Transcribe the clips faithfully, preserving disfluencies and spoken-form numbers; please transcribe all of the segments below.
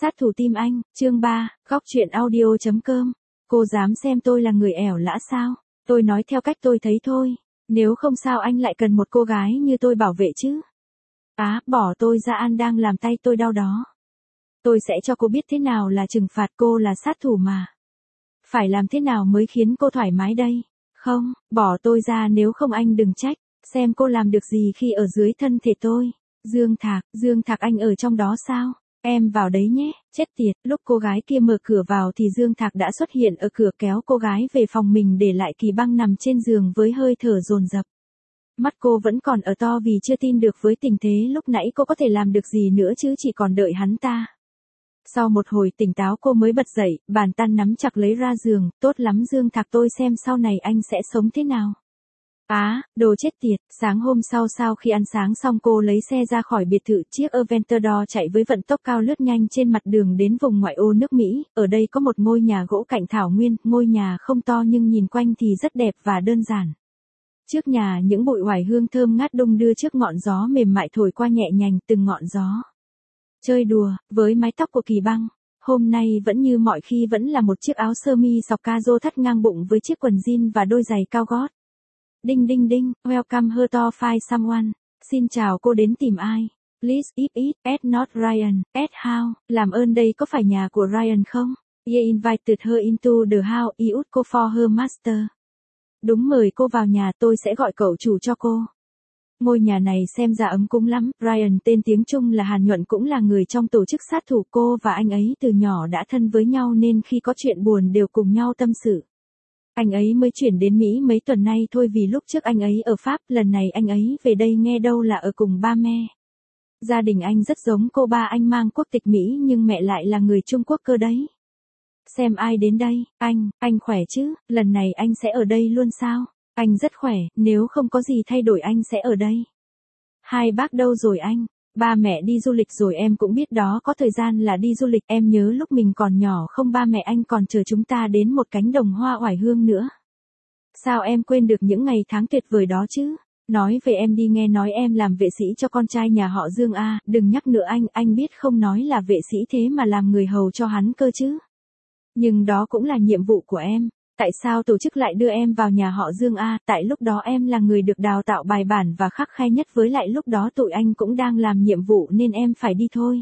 Sát thủ tim anh, chương ba, góc truyện audio.com. Cô dám xem tôi là người ẻo lã sao? Tôi nói theo cách tôi thấy thôi. Nếu không sao anh lại cần một cô gái như tôi bảo vệ chứ? Á, bỏ tôi ra, An đang làm tay tôi đau đó. Tôi sẽ cho cô biết thế nào là trừng phạt, cô là sát thủ mà. Phải làm thế nào mới khiến cô thoải mái đây? Không, bỏ tôi ra, nếu không anh đừng trách. Xem cô làm được gì khi ở dưới thân thể tôi. Dương Thạc, Dương Thạc anh ở trong đó sao? Em vào đấy nhé, chết tiệt, lúc cô gái kia mở cửa vào thì Dương Thạc đã xuất hiện ở cửa kéo cô gái về phòng mình, để lại Kỳ Băng nằm trên giường với hơi thở dồn dập. Mắt cô vẫn còn ở to vì chưa tin được với tình thế lúc nãy cô có thể làm được gì nữa chứ, chỉ còn đợi hắn ta. Sau một hồi tỉnh táo cô mới bật dậy, bàn tay nắm chặt lấy ra giường, tốt lắm Dương Thạc, tôi xem sau này anh sẽ sống thế nào. Á, à, đồ chết tiệt, sáng hôm sau sau khi ăn sáng xong cô lấy xe ra khỏi biệt thự, chiếc Aventador chạy với vận tốc cao lướt nhanh trên mặt đường đến vùng ngoại ô nước Mỹ, ở đây có một ngôi nhà gỗ cạnh thảo nguyên, ngôi nhà không to nhưng nhìn quanh thì rất đẹp và đơn giản. Trước nhà những bụi oải hương thơm ngát đung đưa trước ngọn gió mềm mại thổi qua nhẹ nhàng từng ngọn gió. Chơi đùa, với mái tóc của Kỳ Băng, hôm nay vẫn như mọi khi, vẫn là một chiếc áo sơ mi sọc ca-rô thắt ngang bụng với chiếc quần jean và đôi giày cao gót. Đinh đinh đinh, welcome her to find someone. Xin chào, cô đến tìm ai? Please if it, at not Ryan, at how. Làm ơn, đây có phải nhà của Ryan không? You invited her into the house, you would go for her master. Đúng, mời cô vào nhà, tôi sẽ gọi cậu chủ cho cô. Ngôi nhà này xem ra ấm cúng lắm. Ryan, tên tiếng Trung là Hàn Nhuận, cũng là người trong tổ chức sát thủ. Cô và anh ấy từ nhỏ đã thân với nhau nên khi có chuyện buồn đều cùng nhau tâm sự. Anh ấy mới chuyển đến Mỹ mấy tuần nay thôi, vì lúc trước anh ấy ở Pháp, lần này anh ấy về đây nghe đâu là ở cùng ba mẹ. Gia đình anh rất giống cô, ba anh mang quốc tịch Mỹ nhưng mẹ lại là người Trung Quốc cơ đấy. Xem ai đến đây, anh, anh khỏe chứ, lần này anh sẽ ở đây luôn sao? Anh rất khỏe, nếu không có gì thay đổi anh sẽ ở đây. Hai bác đâu rồi anh? Ba mẹ đi du lịch rồi, em cũng biết đó, có thời gian là đi du lịch. Em nhớ lúc mình còn nhỏ không, ba mẹ anh còn chờ chúng ta đến một cánh đồng hoa oải hương nữa. Sao em quên được những ngày tháng tuyệt vời đó chứ? Nói về em đi, nghe nói em làm vệ sĩ cho con trai nhà họ Dương à, đừng nhắc nữa anh, anh biết không, nói là vệ sĩ thế mà làm người hầu cho hắn cơ chứ. Nhưng đó cũng là nhiệm vụ của em. Tại sao tổ chức lại đưa em vào nhà họ Dương a? À, tại lúc đó em là người được đào tạo bài bản và khắt khe nhất, với lại lúc đó tụi anh cũng đang làm nhiệm vụ nên em phải đi thôi.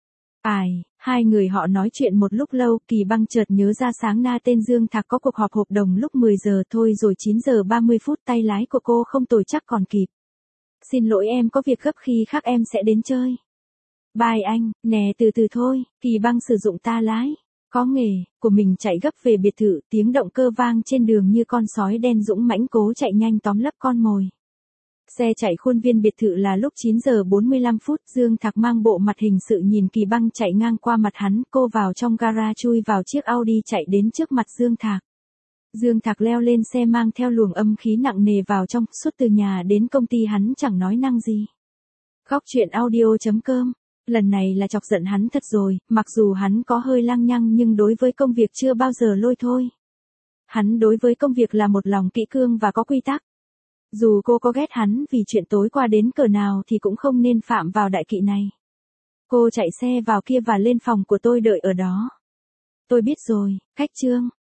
Ai, hai người họ nói chuyện một lúc lâu, Kỳ Băng chợt nhớ ra sáng na tên Dương Thạc có cuộc họp hợp đồng lúc mười giờ thôi rồi, chín giờ ba mươi phút, tay lái của cô không tồi chắc còn kịp. Xin lỗi, em có việc gấp, khi khác em sẽ đến chơi. Bye anh, nè từ từ thôi. Kỳ Băng sử dụng ta lái có nghề của mình chạy gấp về biệt thự, tiếng động cơ vang trên đường như con sói đen dũng mãnh cố chạy nhanh tóm lấp con mồi. Xe chạy khuôn viên biệt thự là lúc chín giờ bốn mươi lăm phút, Dương Thạc mang bộ mặt hình sự nhìn Kỳ Băng chạy ngang qua mặt hắn, cô vào trong gara chui vào chiếc Audi chạy đến trước mặt Dương Thạc. Dương Thạc leo lên xe mang theo luồng âm khí nặng nề vào trong, suốt từ nhà đến công ty hắn chẳng nói năng gì. Góc truyện audio.com. Lần này là chọc giận hắn thật rồi, mặc dù hắn có hơi lăng nhăng nhưng đối với công việc chưa bao giờ lôi thôi. Hắn đối với công việc là một lòng kỹ cương và có quy tắc. Dù cô có ghét hắn vì chuyện tối qua đến cỡ nào thì cũng không nên phạm vào đại kỵ này. Cô chạy xe vào kia và lên phòng của tôi đợi ở đó. Tôi biết rồi, khách Trương,